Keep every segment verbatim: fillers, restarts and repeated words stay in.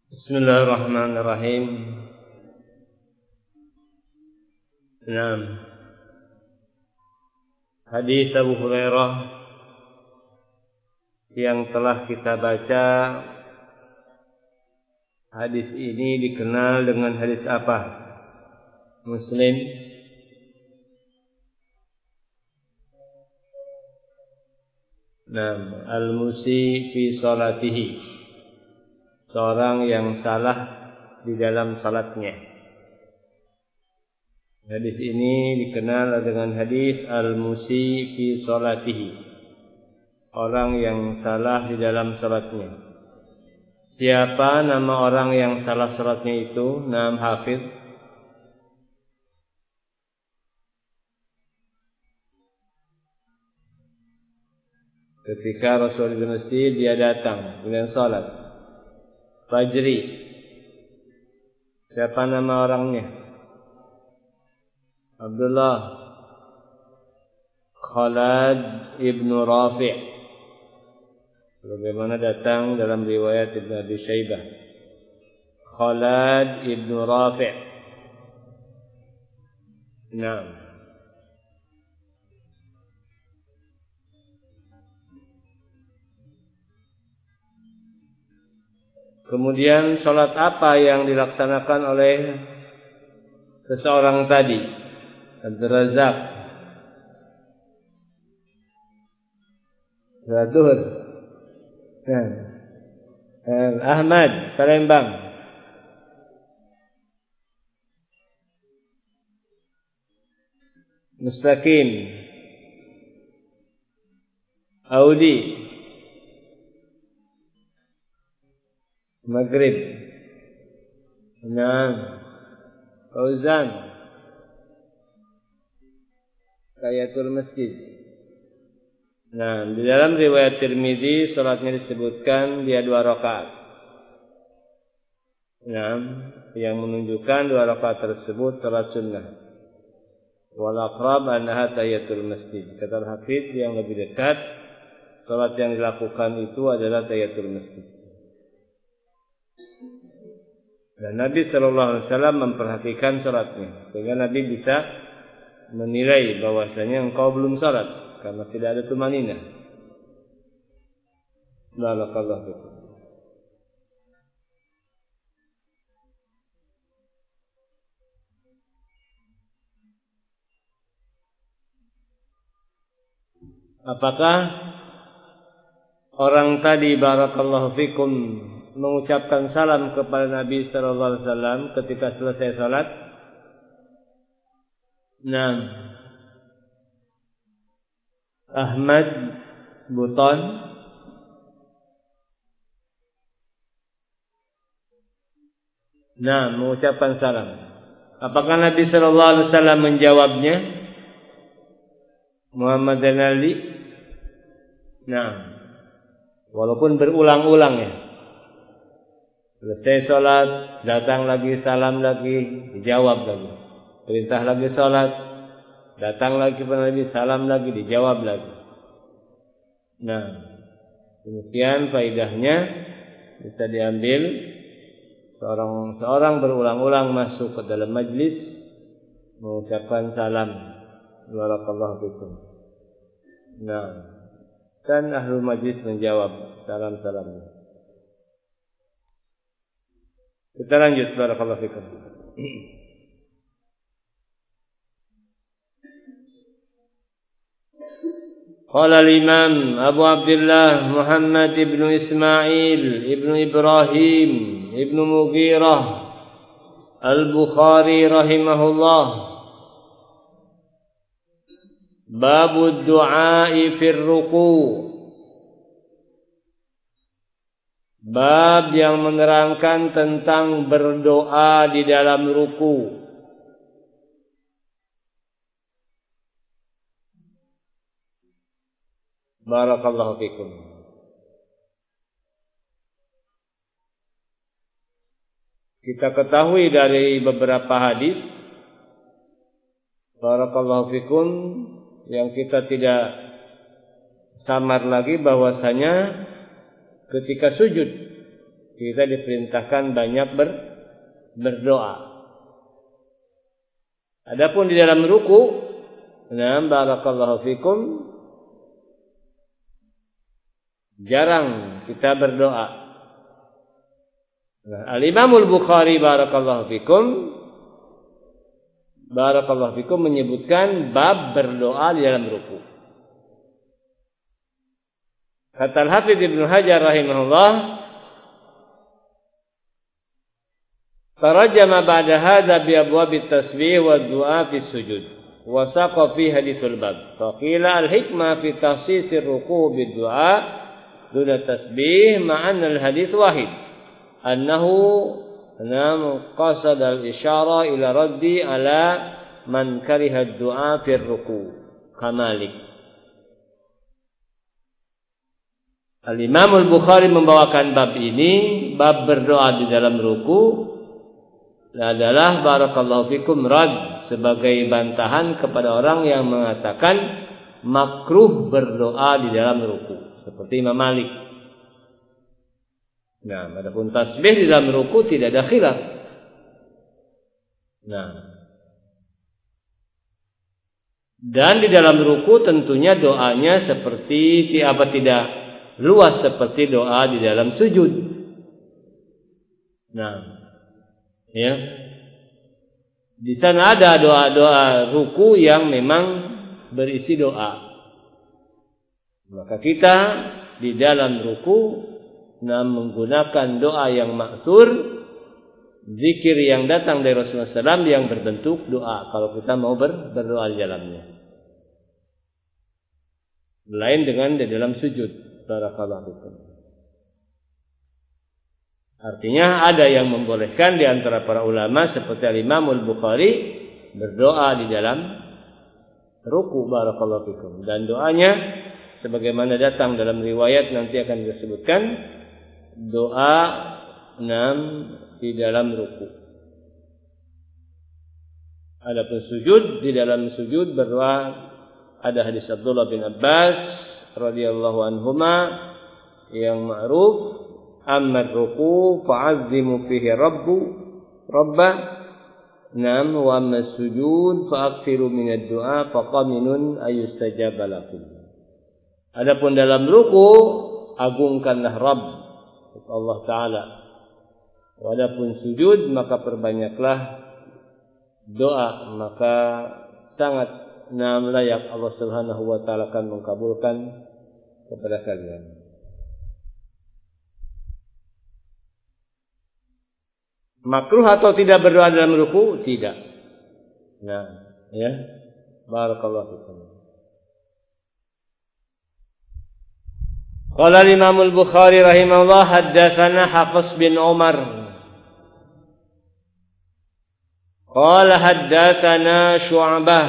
Bismillahirrahmanirrahim. Naam. Hadis Abu Hurairah yang telah kita baca, hadis ini dikenal dengan hadis apa? Muslim. Naam, al-musi fi salatihi. Seorang yang salah di dalam salatnya. Hadis ini dikenal dengan hadis al-musi fi salatihi. Orang yang salah di dalam salatnya. Siapa nama orang yang salah salatnya itu? Naam Hafiz. Ketika Rasul di masjid, dia datang dengan salat Fajri. Siapa nama orangnya? Abdullah Khalad ibnu Rafi'. Bagaimana datang dalam riwayat Ibnu Abi Syaibah. Khalad ibnu Rafi'. Naam. Kemudian salat apa yang dilaksanakan oleh seseorang tadi? Abdul Razak. Zuhur. Nah. Ahmad Palembang. Mustaqim. Audi. Maghrib. Naam. Fauzan. Tahiyatul masjid. Nah, di dalam riwayat Tirmizi salatnya disebutkan dia dua rakaat. Nah, yang menunjukkan dua rakaat tersebut salat sunnah. Wal aqrab annaha tahiyatul masjid. Kata Hafiz, yang lebih dekat salat yang dilakukan itu adalah tahiyatul masjid. Dan Nabi Shallallahu Alaihi Wasallam memperhatikan salatnya, sehingga Nabi bisa menilai bahwasanya engkau belum salat karena tidak ada tumanina. Barakallahu fikum. Apakah orang tadi barakallahu fikum mengucapkan salam kepada Nabi sallallahu alaihi wasallam ketika selesai salat? Nah, Ahmad Buton. Nah, mengucapkan salam. Apakah Nabi sallallahu alaihi wasallam menjawabnya? Muhammad dan Ali. Nah, walaupun berulang-ulang ya. Selesai sholat, datang lagi, salam lagi, dijawab lagi. Perintah lagi sholat, datang lagi kepada Nabi, salam lagi, dijawab lagi. Nah, demikian faedahnya bisa diambil seorang seorang berulang-ulang masuk ke dalam majlis mengucapkan salam. Barakallahu fikum. Nah, dan ahlul majlis menjawab salam-salamnya. Kita lanjut, barakallahu fikum. Qala al-Imam Abu Abdullah Muhammad ibn Ismail ibn Ibrahim ibn Mughirah Al-Bukhari rahimahullah. Babu du'a'i fir ruku'. Bab yang menerangkan tentang berdoa di dalam ruku. Barakallahu fikum. Kita ketahui dari beberapa hadis, barakallahu fikum, yang kita tidak samar lagi bahwasanya ketika sujud kita diperintahkan banyak ber, berdoa. Adapun di dalam ruku, nah barakallahu fikum, jarang kita berdoa. Nah, Al-Imamul Bukhari barakallahu fikum, barakallahu fikum menyebutkan bab berdoa di dalam ruku. Kata Al-Hafidz Ibnu Hajar rahimahullah, tarajjama ba'da hadza bi abwabit tasbih wa du'a fi sujud wa saqa fi haditsul bab. Faqila al-hikmah fi takhsisir ruku' bid du'a duna tasbih ma'anna al-hadits wahid. Annahu nam qasad al-isyara ila raddi ala man kariha ad-du'a fi ruku' kamalik. Al-Imam Al-Bukhari membawakan bab ini, bab berdoa di dalam ruku, adalah barakallahu fikum rad, sebagai bantahan kepada orang yang mengatakan makruh berdoa di dalam ruku, seperti Imam Malik. Nah, adapun tasbih di dalam ruku tidak ada khilaf. Nah, dan di dalam ruku tentunya doanya seperti apa tidak luas seperti doa di dalam sujud. Nah, ya, di sana ada doa-doa ruku yang memang berisi doa. Maka kita di dalam ruku nah menggunakan doa yang ma'thur, zikir yang datang dari Rasulullah shallallahu alaihi wasallam yang berbentuk doa. Kalau kita mau ber, berdoa di dalamnya, lain dengan di dalam sujud. Barakallahu fikum. Artinya ada yang membolehkan di antara para ulama seperti Al-Imam Al-Bukhari berdoa di dalam ruku, barakallahu fikum, dan doanya sebagaimana datang dalam riwayat nanti akan disebutkan, doa enam di dalam ruku. Adapun sujud, di dalam sujud berdoa ada hadis Abdullah bin Abbas radhiyallahu anhuma yang ma'ruf, amma ruku fa'azzimu fihi rabbu rabba nam wa amma sujud fa'akthiru minad du'a faqaminun ayustajaba lakum. Adapun dalam ruku agungkanlah Rabb Allah taala. Adapun sujud maka perbanyaklah doa, maka sangat nam layak Allah Subhanahu wa taala akan mengkabulkan kepada kalian. Makruh atau tidak berdoa dalam ruku? Tidak. Nah, ya. Barakallahu fikum. Qala Imam Al-Bukhari rahimahullah, haddatsana Hafiz bin Umar. Qala haddatsana Syu'bah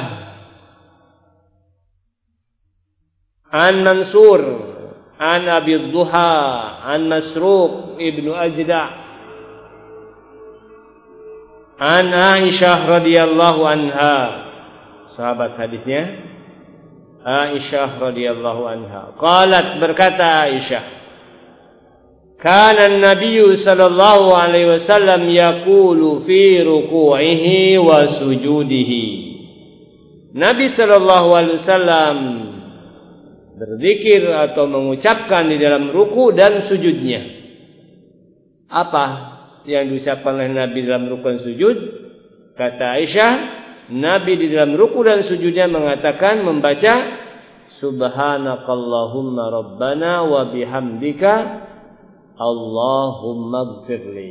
an Mansur an Abi Duha an Masruq ibnu Ajda' an Aisyah radhiyallahu anha. Sahabat hadisnya Aisyah radhiyallahu anha. Qalat, berkata Aisyah, kana an-nabiy sallallahu alaihi wasallam yaqulu fi ruku'ihi wa sujudihi. Nabi sallallahu alaihi wasallam berzikir atau mengucapkan di dalam ruku dan sujudnya. Apa yang diucapkan oleh Nabi dalam ruku dan sujud? Kata Aisyah, Nabi di dalam ruku dan sujudnya mengatakan, membaca Subhanakallahumma rabbana wa bihamdika Allahumma ighfirli.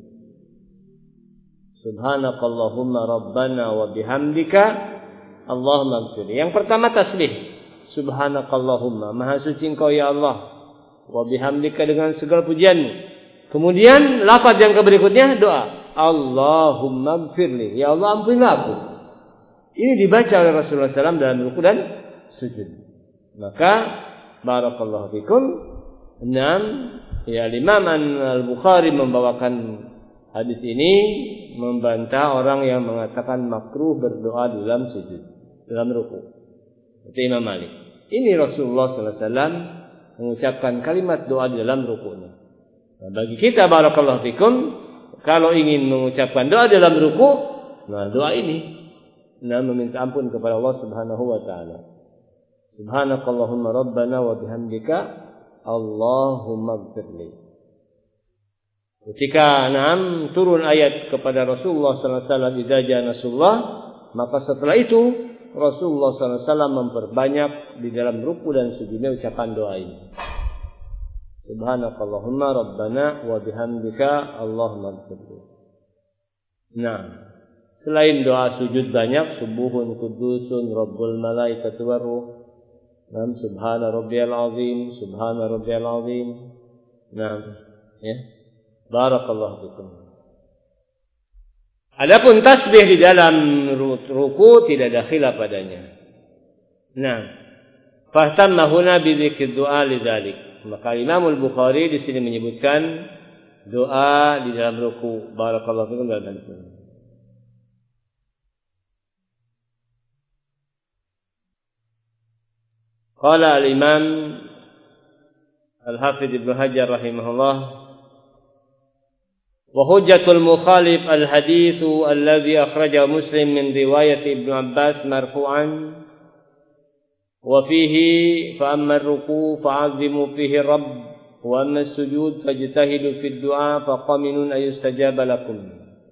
Subhanakallahumma rabbana wa bihamdika Allahumma ighfirli. Yang pertama tasbih. Subhanakallahumma, maha suci engkau ya Allah, wa bihamdika, dengan segala pujianmu. Kemudian lafaz yang berikutnya doa, Allahumma ighfirli, ya Allah ampunilah aku. Ini dibaca oleh Rasulullah shallallahu alaihi wasallam dalam ruku dan sujud. Maka barakallahu fikum, enam ya, Imam Al-Bukhari membawakan hadis ini membantah orang yang mengatakan makruh berdoa di dalam sujud, dalam ruku. Seperti Imam Malik. Ini Rasulullah shallallahu alaihi wasallam mengucapkan kalimat doa di dalam rukunya. Nah, bagi kita barakallahu fikum, kalau ingin mengucapkan doa dalam ruku, nah doa ini, nah meminta ampun kepada Allah Subhanahu wa taala. Subhanakallahumma rabbana wa bihamdika Allahumma ighfirli. Ketika enam turun ayat kepada Rasulullah sallallahu alaihi wasallam, idza jaa nasrullah, maka setelah itu Rasulullah sallallahu alaihi wasallam memperbanyak di dalam ruku dan sujudnya ucapan doa ini. Subhanakallahumma rabbana wa bihamdika Allahumma ighfirli. Nah, selain doa sujud banyak, subuhun qudusun rabbul malaikati waruh, nam subhana rabbiyal azim, subhana rabbiyal azim. Nah, ya. Barakallahu fikum. Adapun tasbih di dalam ruku tidak ada khilaf padanya. Nah, fahtamma huna bi dzikr du'a lidzalik. Maka Imam Al-Bukhari di sini menyebutkan doa di dalam ruku. Barakallahu fikum dan Qala al-Imam Al-Hafidz Ibnu Hajar rahimahullah, wa hujjatul mukhalif al-hadits alladhi akhrajahu Muslim min riwayat Ibnu Abbas marfu'an wa fihi fa amma ar-ruku' fa'azimu fihi rabb wa amma as-sujud fajtahidu fi ad-du'a faqaminun ay yustajaba lakum.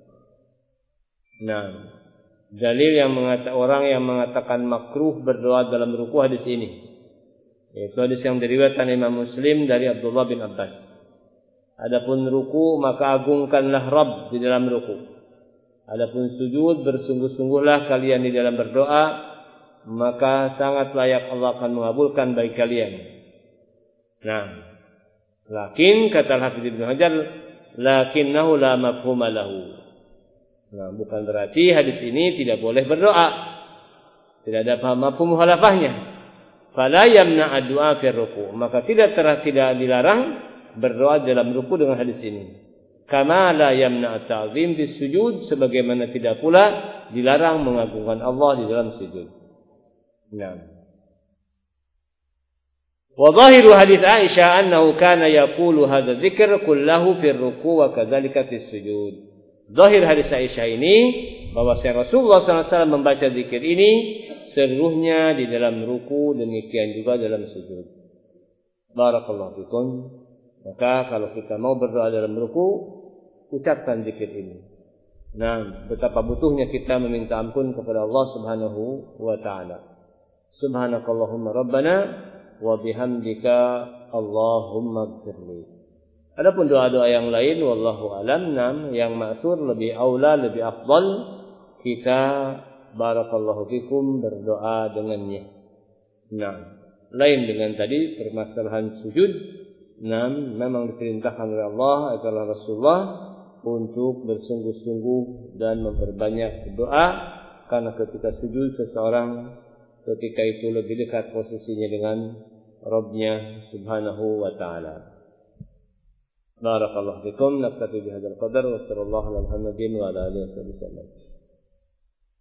Nah, dalil yang mengatakan orang yang mengatakan makruh berdoa dalam ruku hadis ini, yaitu hadis yang diriwayatkan Imam Muslim dari Abdullah bin Abbas. Adapun ruku maka agungkanlah Rabb di dalam ruku. Adapun sujud bersungguh-sungguhlah kalian di dalam berdoa, maka sangat layak Allah akan mengabulkan bagi kalian. Nah, lakin kata Al-Hafidz Ibnu Hajar, lakinnahu la mafhuma lahu. Nah, bukan berarti hadis ini tidak boleh berdoa. Tidak ada mafhum mukhalafahnya. Fala yamna ad-du'a fi ruku', maka tidak ter, tidak dilarang berdoa dalam ruku dengan hadis ini. Kama la yamna at-ta'zim bis sujud, sebagaimana tidak pula dilarang mengagungkan Allah di dalam sujud. Nah. Wa zahiru hadis Aisyah annahu kana yaqulu hadza dzikr kullahu fi ruku' wa kadzalika fi sujud. Zahir hadis Aisyah ini bahwa Rasulullah sallallahu alaihi wasallam membaca zikir ini seluruhnya di dalam ruku, demikian juga dalam sujud. Barakallahu fikum. Maka kalau kita mau berdoa dalam ruku, ucapkan zikir ini. Nah, betapa butuhnya kita meminta ampun kepada Allah Subhanahu wa taala. Subhanakallahumma rabbana wa bihamdika Allahumma ighfirli. Adapun doa-doa yang lain wallahu alam, nam yang ma'thur lebih aula, lebih afdal kita barakallahu fikum berdoa dengannya. Nah, lain dengan tadi permasalahan sujud, nah memang diperintahkan oleh Allah atau Rasulullah untuk bersungguh-sungguh dan memperbanyak doa, karena ketika sujud seseorang ketika itu lebih dekat posisinya dengan Rabbnya Subhanahu wa taala. Barakallahu fikum, naktafi bihadzal qadar wa sallallahu ala Muhammadin wa ala alihi wasallam.